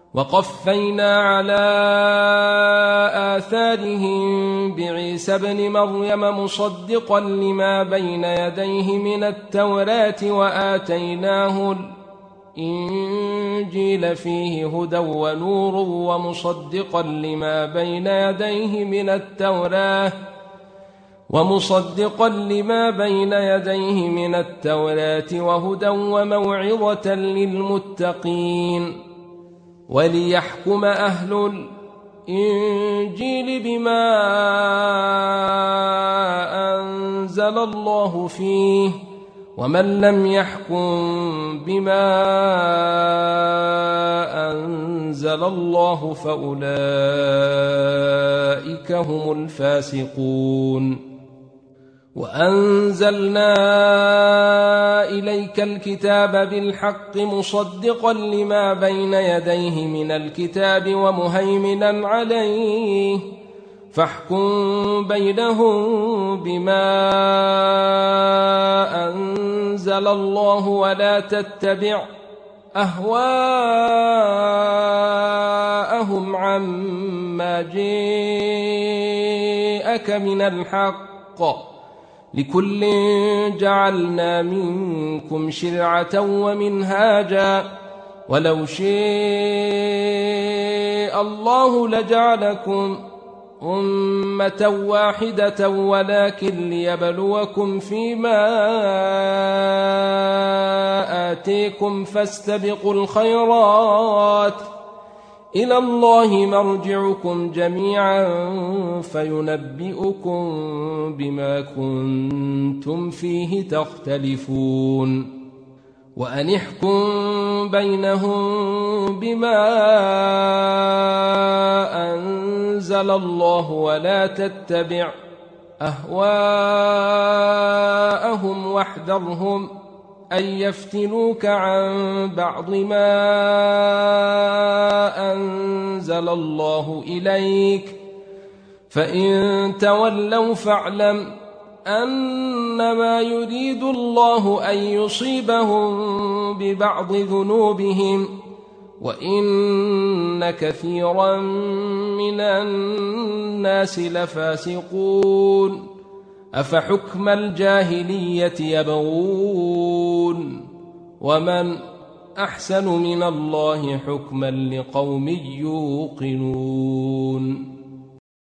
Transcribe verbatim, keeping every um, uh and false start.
وقفينا على آثارهم بعيسى ابن مريم مصدقا لما بين يديه من التوراة وآتيناه الإنجيل فيه هدى ونور ومصدقا لما بين يديه من التوراة ومصدقا لما بين يديه من التوراة وهدى وموعظة للمتقين وليحكم أهل الإنجيل بما أنزل الله فيه ومن لم يحكم بما أنزل الله فأولئك هم الفاسقون. وأنزلنا إليك الكتاب بالحق مصدقا لما بين يديه من الكتاب ومهيمنا عليه فاحكم بينهم بما أنزل الله ولا تتبع أهواءهم عما جاءك من الحق لكل جعلنا منكم شرعة ومنهاجا ولو شاء الله لجعلكم أمة واحدة ولكن ليبلوكم فيما آتيكم فاستبقوا الخيرات إلى الله مرجعكم جميعا فينبئكم بما كنتم فيه تختلفون. وأن احكم بينهم بما أنزل الله ولا تتبع أهواءهم واحذرهم أن يفتنوك عن بعض ما أنزل الله إليك فإن تولوا فاعلم أنما يريد الله أن يصيبهم ببعض ذنوبهم وإن كثيرا من الناس لفاسقون. أفحكم الجاهلية يبغون ومن أحسن من الله حكما لقوم يوقنون.